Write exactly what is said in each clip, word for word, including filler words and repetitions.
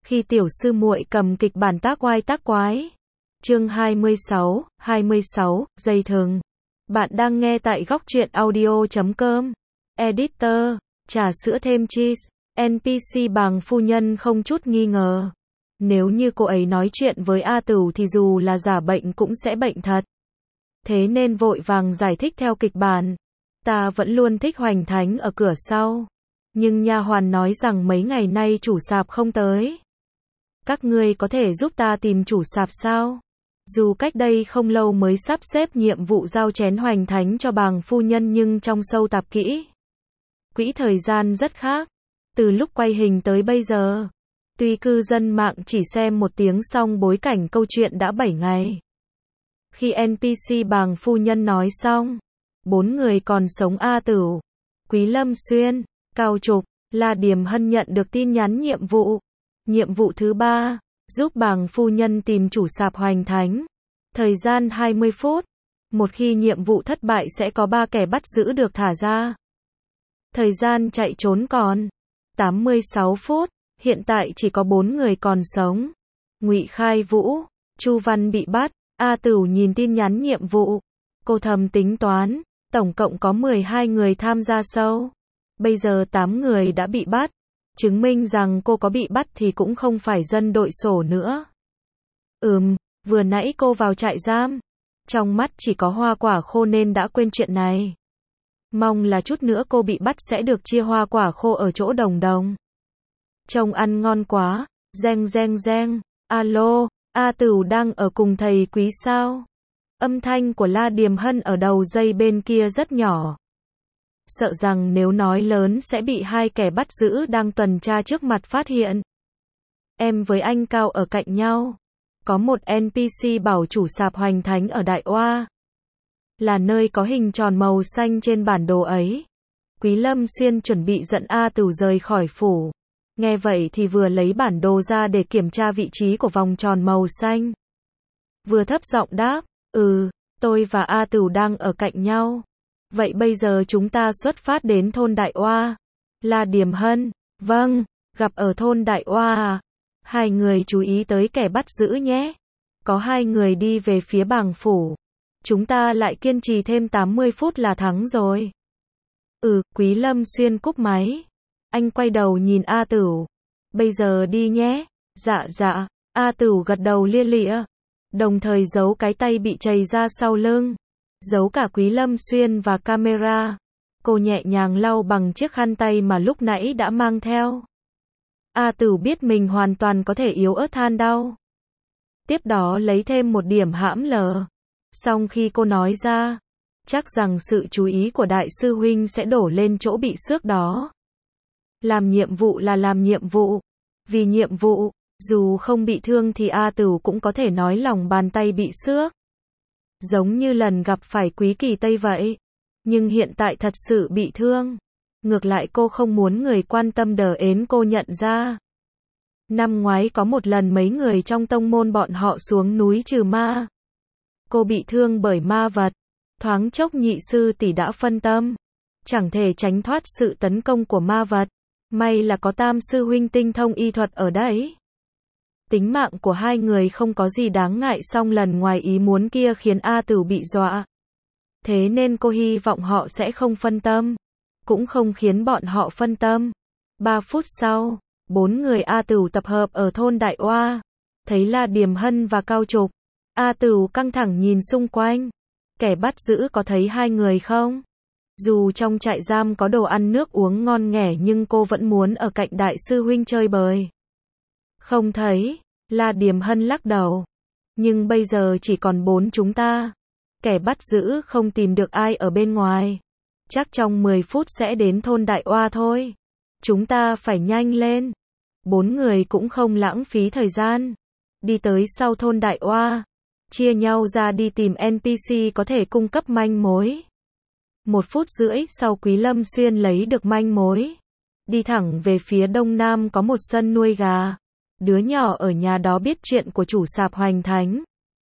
Khi tiểu sư muội cầm kịch bản tác oai tác quái. Chương hai mươi sáu, hai mươi sáu, dây thừng. Bạn đang nghe tại góc truyện audio chấm com. Editor, trà sữa thêm cheese. en pê xê Bàng phu nhân không chút nghi ngờ. Nếu như cô ấy nói chuyện với A Tửu thì dù là giả bệnh cũng sẽ bệnh thật. Thế nên vội vàng giải thích theo kịch bản. Ta vẫn luôn thích Hoành Thánh ở cửa sau. Nhưng nha hoàn nói rằng mấy ngày nay chủ sạp không tới. Các ngươi có thể giúp ta tìm chủ sạp sao? Dù cách đây không lâu mới sắp xếp nhiệm vụ giao chén Hoành Thánh cho Bàng phu nhân nhưng trong sâu tạp kỹ. Quỹ thời gian rất khác. Từ lúc quay hình tới bây giờ. Tuy cư dân mạng chỉ xem một tiếng xong bối cảnh câu chuyện đã bảy ngày. Khi en pê xê Bàng phu nhân nói xong. Bốn người còn sống A Tửu, Quý Lâm Xuyên, Cao Trục, La Điềm Hân nhận được tin nhắn nhiệm vụ. Nhiệm vụ thứ ba, giúp Bàng phu nhân tìm chủ sạp Hoành Thánh. Thời gian hai mươi phút. Một khi nhiệm vụ thất bại sẽ có ba kẻ bắt giữ được thả ra. Thời gian chạy trốn còn tám mươi sáu phút. Hiện tại chỉ có bốn người còn sống. Ngụy Khai Vũ, Chu Văn bị bắt. A Tửu nhìn tin nhắn nhiệm vụ. Cô thầm tính toán. Tổng cộng có mười hai người tham gia show. Bây giờ tám người đã bị bắt. Chứng minh rằng cô có bị bắt thì cũng không phải dân đội sổ nữa. Ừm, vừa nãy cô vào trại giam. Trong mắt chỉ có hoa quả khô nên đã quên chuyện này. Mong là chút nữa cô bị bắt sẽ được chia hoa quả khô ở chỗ Đồng Đồng. Trông ăn ngon quá. Reng reng reng. Alo, A Tửu đang ở cùng thầy Quý sao? Âm thanh của La Điềm Hân ở đầu dây bên kia rất nhỏ. Sợ rằng nếu nói lớn sẽ bị hai kẻ bắt giữ đang tuần tra trước mặt phát hiện. Em với anh Cao ở cạnh nhau. Có một en pê xê bảo chủ sạp Hoành Thánh ở Đại Oa. Là nơi có hình tròn màu xanh trên bản đồ ấy. Quý Lâm Xuyên chuẩn bị dẫn A Tửu rời khỏi phủ. Nghe vậy thì vừa lấy bản đồ ra để kiểm tra vị trí của vòng tròn màu xanh. Vừa thấp giọng đáp. Ừ, tôi và A Tửu đang ở cạnh nhau. Vậy bây giờ chúng ta xuất phát đến thôn Đại Oa. La Điềm Hân, vâng, gặp ở thôn Đại Oa à? Hai người chú ý tới kẻ bắt giữ nhé. Có hai người đi về phía Bàng phủ. Chúng ta lại kiên trì thêm tám mươi phút là thắng rồi. Ừ, Quý Lâm Xuyên cúp máy. Anh quay đầu nhìn A Tửu. Bây giờ đi nhé. Dạ dạ, A Tửu gật đầu lia lịa. Đồng thời giấu cái tay bị chày ra sau lưng. Giấu cả Quý Lâm Xuyên và camera. Cô nhẹ nhàng lau bằng chiếc khăn tay mà lúc nãy đã mang theo. A Tửu biết mình hoàn toàn có thể yếu ớt than đau. Tiếp đó lấy thêm một điểm hãm lờ. Xong khi cô nói ra, chắc rằng sự chú ý của đại sư huynh sẽ đổ lên chỗ bị xước đó. Làm nhiệm vụ là làm nhiệm vụ. Vì nhiệm vụ, dù không bị thương thì A Tửu cũng có thể nói lòng bàn tay bị xước. Giống như lần gặp phải Quý Kỳ Tây vậy. Nhưng hiện tại thật sự bị thương. Ngược lại cô không muốn người quan tâm đờ ến cô nhận ra. Năm ngoái có một lần mấy người trong tông môn bọn họ xuống núi trừ ma. Cô bị thương bởi ma vật. Thoáng chốc nhị sư tỷ đã phân tâm. Chẳng thể tránh thoát sự tấn công của ma vật. May là có tam sư huynh tinh thông y thuật ở đấy. Tính mạng của hai người không có gì đáng ngại song lần ngoài ý muốn kia khiến A Tửu bị dọa. Thế nên cô hy vọng họ sẽ không phân tâm. Cũng không khiến bọn họ phân tâm. Ba phút sau, bốn người A Tửu tập hợp ở thôn Đại Oa. Thấy La Điềm Hân và Cao Trục. A Tửu căng thẳng nhìn xung quanh. Kẻ bắt giữ có thấy hai người không? Dù trong trại giam có đồ ăn nước uống ngon nghẻ nhưng cô vẫn muốn ở cạnh đại sư huynh chơi bời. Không thấy. La Điềm Hân lắc đầu. Nhưng bây giờ chỉ còn bốn chúng ta. Kẻ bắt giữ không tìm được ai ở bên ngoài. Chắc trong mười phút sẽ đến thôn Đại Oa thôi. Chúng ta phải nhanh lên. Bốn người cũng không lãng phí thời gian. Đi tới sau thôn Đại Oa. Chia nhau ra đi tìm en pê xê có thể cung cấp manh mối. Một phút rưỡi sau Quý Lâm Xuyên lấy được manh mối. Đi thẳng về phía đông nam có một sân nuôi gà. Đứa nhỏ ở nhà đó biết chuyện của chủ sạp Hoành Thánh.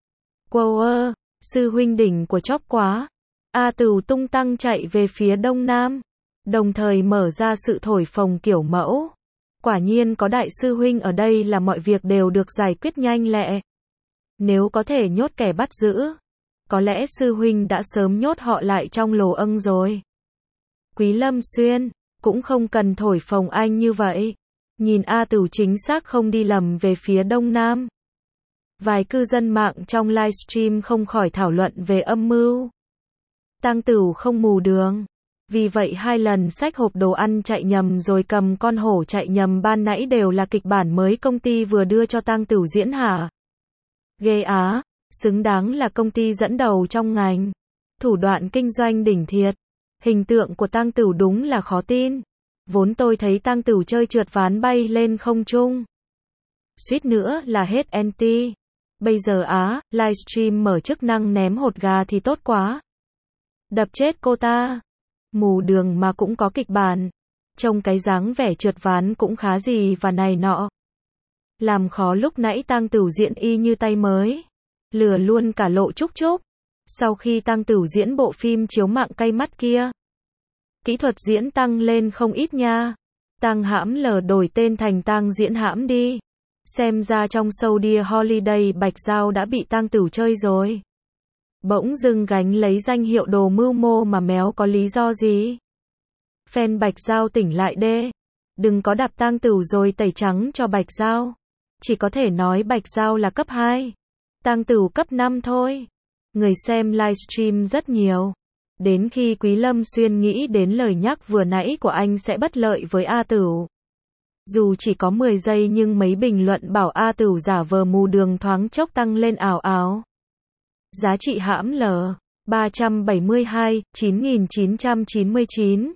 Wow ơ, sư huynh đỉnh của chóp quá. A Tửu tung tăng chạy về phía đông nam. Đồng thời mở ra sự thổi phồng kiểu mẫu. Quả nhiên có đại sư huynh ở đây là mọi việc đều được giải quyết nhanh lẹ. Nếu có thể nhốt kẻ bắt giữ, có lẽ sư huynh đã sớm nhốt họ lại trong lồ âng rồi. Quý Lâm Xuyên, cũng không cần thổi phồng anh như vậy. Nhìn A Tửu chính xác không đi lầm về phía đông nam. Vài cư dân mạng trong livestream không khỏi thảo luận về âm mưu. Tang Tửu không mù đường. Vì vậy hai lần xách hộp đồ ăn chạy nhầm rồi cầm con hổ chạy nhầm ban nãy đều là kịch bản mới công ty vừa đưa cho Tang Tửu diễn hả? Ghê á, xứng đáng là công ty dẫn đầu trong ngành. Thủ đoạn kinh doanh đỉnh thiệt. Hình tượng của Tang Tửu đúng là khó tin. Vốn tôi thấy Tang Tửu chơi trượt ván bay lên không trung. Suýt nữa là hết anti. Bây giờ á, livestream mở chức năng ném hột gà thì tốt quá. Đập chết cô ta. Mù đường mà cũng có kịch bản. Trông cái dáng vẻ trượt ván cũng khá gì và này nọ. Làm khó lúc nãy Tang Tửu diễn y như tay mới. Lừa luôn cả Lộ Trúc Trúc. Sau khi Tang Tửu diễn bộ phim chiếu mạng cay mắt kia, kỹ thuật diễn tăng lên không ít nha. Tang Hãm lờ đổi tên thành Tang Diễn Hãm đi. Xem ra trong show Dear Holiday Bạch Giao đã bị Tang Tửu chơi rồi. Bỗng dưng gánh lấy danh hiệu đồ mưu mô mà méo có lý do gì? Fan Bạch Giao tỉnh lại đê. Đừng có đạp Tang Tửu rồi tẩy trắng cho Bạch Giao. Chỉ có thể nói Bạch Giao là cấp hai. Tang Tửu cấp năm thôi. Người xem livestream rất nhiều. Đến khi Quý Lâm Xuyên nghĩ đến lời nhắc vừa nãy của anh sẽ bất lợi với A Tửu. Dù chỉ có mười giây nhưng mấy bình luận bảo A Tửu giả vờ mù đường thoáng chốc tăng lên ảo ảo. Giá trị hãm L ba trăm bảy mươi hai, chín nghìn chín trăm chín mươi chín.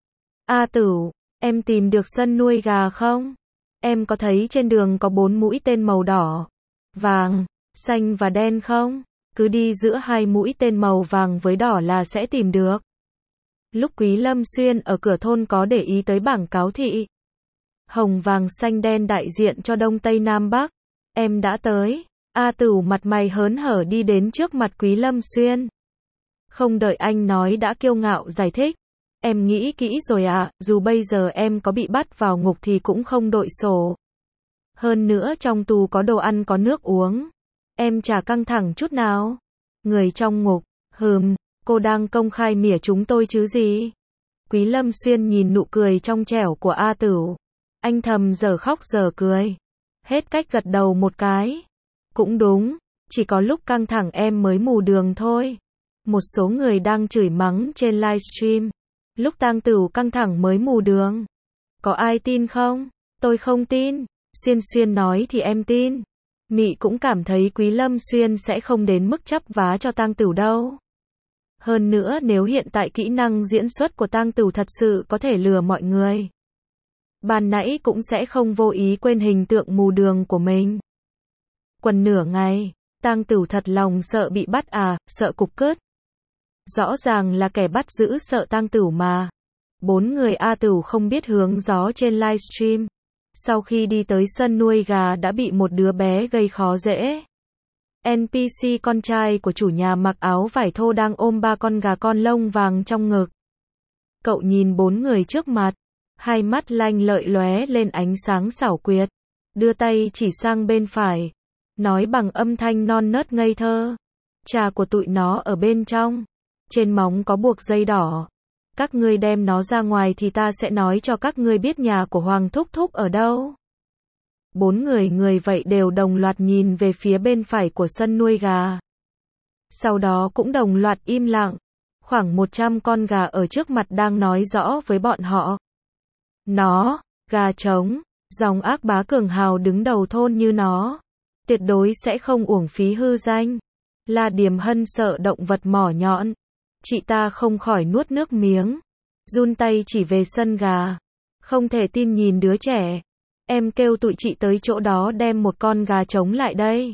A Tửu, em tìm được sân nuôi gà không? Em có thấy trên đường có bốn mũi tên màu đỏ, vàng, xanh và đen không? Cứ đi giữa hai mũi tên màu vàng với đỏ là sẽ tìm được. Lúc Quý Lâm Xuyên ở cửa thôn có để ý tới bảng cáo thị. Hồng vàng xanh đen đại diện cho Đông Tây Nam Bắc. Em đã tới. A Tửu mặt mày hớn hở đi đến trước mặt Quý Lâm Xuyên. Không đợi anh nói đã kiêu ngạo giải thích. Em nghĩ kỹ rồi ạ, dù bây giờ em có bị bắt vào ngục thì cũng không đội sổ. Hơn nữa trong tù có đồ ăn có nước uống. Em chả căng thẳng chút nào. Người trong ngục, hừm, cô đang công khai mỉa chúng tôi chứ gì? Quý Lâm Xuyên nhìn nụ cười trong trẻo của A Tửu. Anh thầm giờ khóc giờ cười. Hết cách gật đầu một cái. Cũng đúng, chỉ có lúc căng thẳng em mới mù đường thôi. Một số người đang chửi mắng trên livestream. Lúc Tang Tửu căng thẳng mới mù đường. Có ai tin không? Tôi không tin. Xuyên Xuyên nói thì em tin. Mị cũng cảm thấy Quý Lâm Xuyên sẽ không đến mức chấp vá cho Tang Tửu đâu. Hơn nữa nếu hiện tại kỹ năng diễn xuất của Tang Tửu thật sự có thể lừa mọi người. Ban nãy cũng sẽ không vô ý quên hình tượng mù đường của mình. Quần nửa ngày, Tang Tửu thật lòng sợ bị bắt à, sợ cục cứt. Rõ ràng là kẻ bắt giữ sợ Tang Tửu mà. Bốn người A Tửu không biết hướng gió trên livestream. Sau khi đi tới sân nuôi gà đã bị một đứa bé gây khó dễ. en pê xê con trai của chủ nhà mặc áo vải thô đang ôm ba con gà con lông vàng trong ngực. Cậu nhìn bốn người trước mặt, hai mắt lanh lợi lóe lên ánh sáng xảo quyệt, đưa tay chỉ sang bên phải, nói bằng âm thanh non nớt ngây thơ. Trà của tụi nó ở bên trong, trên móng có buộc dây đỏ. Các ngươi đem nó ra ngoài thì ta sẽ nói cho các ngươi biết nhà của Hoàng Thúc Thúc ở đâu. Bốn người người vậy đều đồng loạt nhìn về phía bên phải của sân nuôi gà. Sau đó cũng đồng loạt im lặng. Khoảng một trăm con gà ở trước mặt đang nói rõ với bọn họ. Nó, gà trống, dòng ác bá cường hào đứng đầu thôn như nó. Tuyệt đối sẽ không uổng phí hư danh. La Điềm Hân sợ động vật mỏ nhọn. Chị ta không khỏi nuốt nước miếng. Run tay chỉ về sân gà. Không thể tin nhìn đứa trẻ. Em kêu tụi chị tới chỗ đó đem một con gà trống lại đây.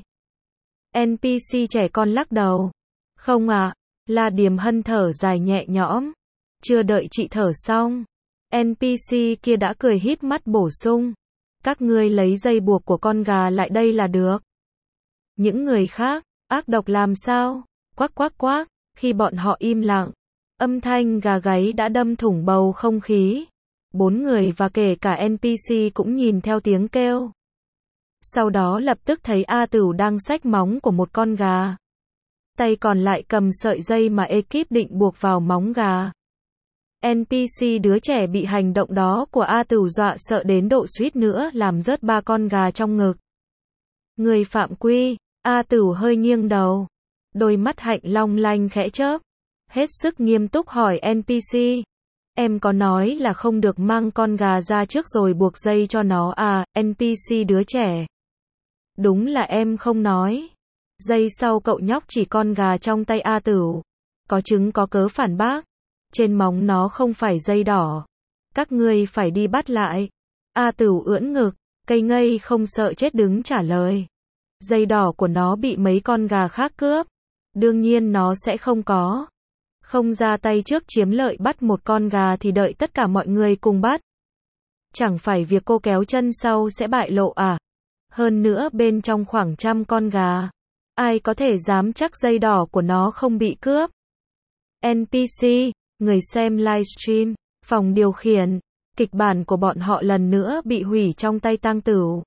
en pê xê trẻ con lắc đầu. Không à, La Điềm Hân thở dài nhẹ nhõm. Chưa đợi chị thở xong, en pê xê kia đã cười híp mắt bổ sung. Các ngươi lấy dây buộc của con gà lại đây là được. Những người khác, ác độc làm sao? Quắc quắc quắc, khi bọn họ im lặng, âm thanh gà gáy đã đâm thủng bầu không khí. Bốn người và kể cả en pê xê cũng nhìn theo tiếng kêu. Sau đó lập tức thấy A Tửu đang xách móng của một con gà. Tay còn lại cầm sợi dây mà ekip định buộc vào móng gà. en pê xê đứa trẻ bị hành động đó của A Tửu dọa sợ đến độ suýt nữa làm rớt ba con gà trong ngực. Người phạm quy, A Tửu hơi nghiêng đầu. Đôi mắt hạnh long lanh khẽ chớp. Hết sức nghiêm túc hỏi en pê xê. Em có nói là không được mang con gà ra trước rồi buộc dây cho nó à, en pê xê đứa trẻ. Đúng là em không nói. Giây sau cậu nhóc chỉ con gà trong tay A Tửu. Có chứng có cớ phản bác. Trên móng nó không phải dây đỏ. Các ngươi phải đi bắt lại. A Tửu ưỡn ngực, cây ngây không sợ chết đứng trả lời. Dây đỏ của nó bị mấy con gà khác cướp. Đương nhiên nó sẽ không có. Không ra tay trước chiếm lợi bắt một con gà thì đợi tất cả mọi người cùng bắt. Chẳng phải việc cô kéo chân sau sẽ bại lộ à? Hơn nữa bên trong khoảng trăm con gà. Ai có thể dám chắc dây đỏ của nó không bị cướp? en pê xê, người xem livestream, phòng điều khiển, kịch bản của bọn họ lần nữa bị hủy trong tay Tang Tửu.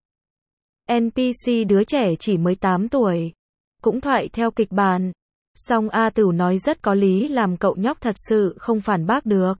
en pê xê đứa trẻ chỉ mới tám tuổi. Cũng thoại theo kịch bản. Song A Tửu nói rất có lý làm cậu nhóc thật sự không phản bác được.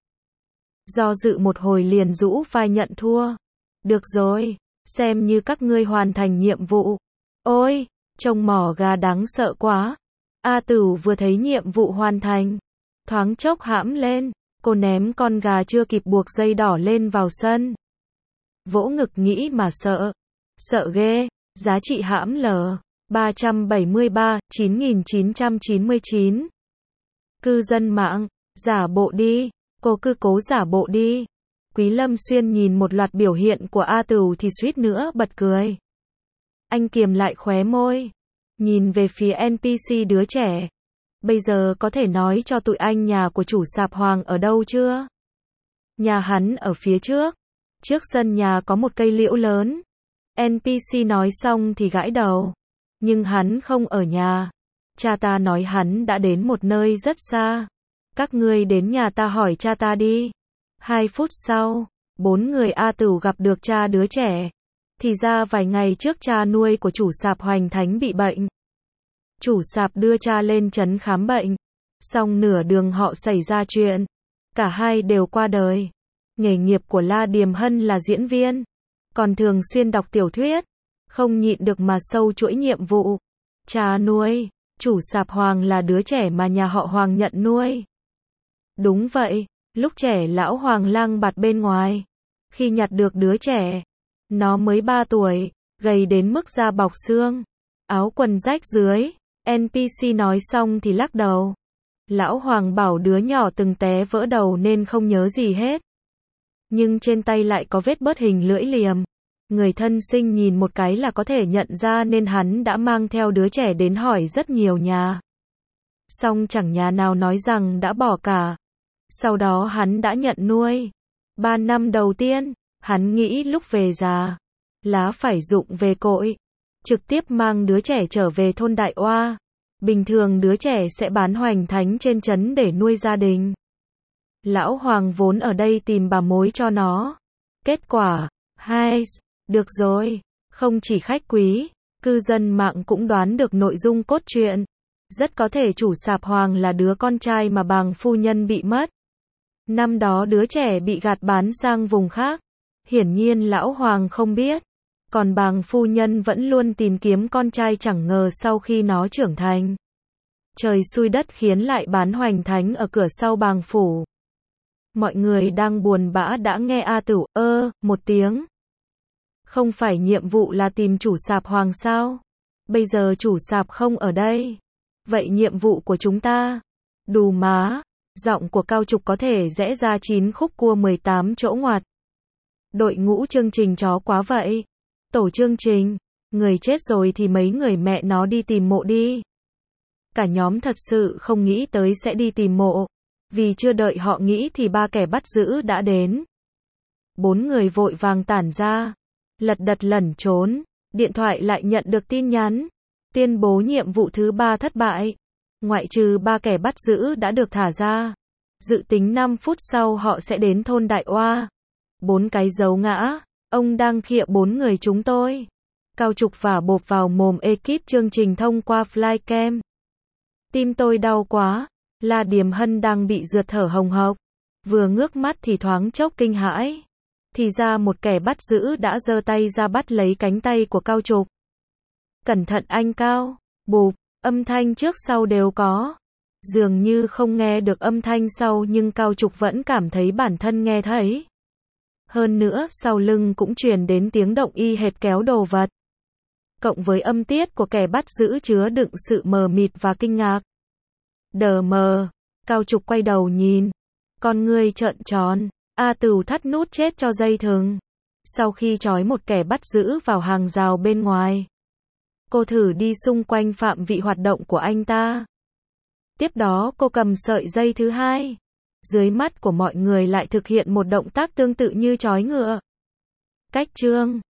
Do dự một hồi liền rũ vai nhận thua. Được rồi, xem như các ngươi hoàn thành nhiệm vụ. Ôi, trông mỏ gà đáng sợ quá. A Tửu vừa thấy nhiệm vụ hoàn thành. Thoáng chốc hãm lên, cô ném con gà chưa kịp buộc dây đỏ lên vào sân. Vỗ ngực nghĩ mà sợ. Sợ ghê, giá trị hãm lờ. ba trăm bảy mươi ba, chín nghìn chín trăm chín mươi chín. Cư dân mạng, giả bộ đi, cô cứ cố giả bộ đi. Quý Lâm Xuyên nhìn một loạt biểu hiện của A Tửu thì suýt nữa bật cười. Anh kiềm lại khóe môi, nhìn về phía en pê xê đứa trẻ. Bây giờ có thể nói cho tụi anh nhà của chủ sạp Hoàng ở đâu chưa? Nhà hắn ở phía trước. Trước sân nhà có một cây liễu lớn. en pê xê nói xong thì gãi đầu. Nhưng hắn không ở nhà. Cha ta nói hắn đã đến một nơi rất xa. Các ngươi đến nhà ta hỏi cha ta đi. Hai phút sau, bốn người A Tửu gặp được cha đứa trẻ. Thì ra vài ngày trước cha nuôi của chủ sạp Hoành Thánh bị bệnh. Chủ sạp đưa cha lên trấn khám bệnh. Xong nửa đường họ xảy ra chuyện. Cả hai đều qua đời. Nghề nghiệp của La Điềm Hân là diễn viên. Còn thường xuyên đọc tiểu thuyết. Không nhịn được mà sâu chuỗi nhiệm vụ. Cha nuôi, chủ sạp Hoàng là đứa trẻ mà nhà họ Hoàng nhận nuôi. Đúng vậy, lúc trẻ lão Hoàng lang bạt bên ngoài. Khi nhặt được đứa trẻ, nó mới ba tuổi, gầy đến mức da bọc xương, áo quần rách dưới. en pê xê nói xong thì lắc đầu. Lão Hoàng bảo đứa nhỏ từng té vỡ đầu nên không nhớ gì hết. Nhưng trên tay lại có vết bớt hình lưỡi liềm. Người thân sinh nhìn một cái là có thể nhận ra nên hắn đã mang theo đứa trẻ đến hỏi rất nhiều nhà. Song chẳng nhà nào nói rằng đã bỏ cả. Sau đó hắn đã nhận nuôi. Ba năm đầu tiên, hắn nghĩ lúc về già, lá phải rụng về cội. Trực tiếp mang đứa trẻ trở về thôn Đại Oa. Bình thường đứa trẻ sẽ bán Hoành Thánh trên trấn để nuôi gia đình. Lão Hoàng vốn ở đây tìm bà mối cho nó. Kết quả, hai, được rồi, không chỉ khách quý, cư dân mạng cũng đoán được nội dung cốt truyện. Rất có thể chủ sạp Hoàng là đứa con trai mà bàng phu nhân bị mất. Năm đó đứa trẻ bị gạt bán sang vùng khác. Hiển nhiên lão Hoàng không biết. Còn bàng phu nhân vẫn luôn tìm kiếm con trai chẳng ngờ sau khi nó trưởng thành. Trời xui đất khiến lại bán Hoành Thánh ở cửa sau bàng phủ. Mọi người đang buồn bã đã nghe A Tửu ơ, một tiếng. Không phải nhiệm vụ là tìm chủ sạp Hoàng sao? Bây giờ chủ sạp không ở đây. Vậy nhiệm vụ của chúng ta? Đù má, giọng của Cao Trục có thể rẽ ra chín khúc cua mười tám chỗ ngoặt. Đội ngũ chương trình chó quá vậy. Tổ chương trình, người chết rồi thì mấy người mẹ nó đi tìm mộ đi. Cả nhóm thật sự không nghĩ tới sẽ đi tìm mộ. Vì chưa đợi họ nghĩ thì ba kẻ bắt giữ đã đến. Bốn người vội vàng tản ra. Lật đật lẩn trốn. Điện thoại lại nhận được tin nhắn. Tuyên bố nhiệm vụ thứ ba thất bại. Ngoại trừ ba kẻ bắt giữ đã được thả ra. Dự tính năm phút sau họ sẽ đến thôn Đại Oa. Bốn cái dấu ngã. Ông đang khịa bốn người chúng tôi. Cao trục vả bộp vào mồm ekip chương trình thông qua flycam. Tim tôi đau quá. La Điềm Hân đang bị rượt thở hồng hộc. Vừa ngước mắt thì thoáng chốc kinh hãi. Thì ra một kẻ bắt giữ đã giơ tay ra bắt lấy cánh tay của Cao trục. Cẩn thận anh Cao. Bụp. Âm thanh trước sau đều có. Dường như không nghe được âm thanh sau nhưng Cao trục vẫn cảm thấy bản thân nghe thấy. Hơn nữa sau lưng cũng truyền đến tiếng động y hệt kéo đồ vật. Cộng với âm tiết của kẻ bắt giữ chứa đựng sự mờ mịt và kinh ngạc. Đờ mờ. Cao trục quay đầu nhìn. Con ngươi trợn tròn. A Tửu thắt nút chết cho dây thừng. Sau khi trói một kẻ bắt giữ vào hàng rào bên ngoài, cô thử đi xung quanh phạm vị hoạt động của anh ta. Tiếp đó cô cầm sợi dây thứ hai. Dưới mắt của mọi người lại thực hiện một động tác tương tự như trói ngựa. Cách chương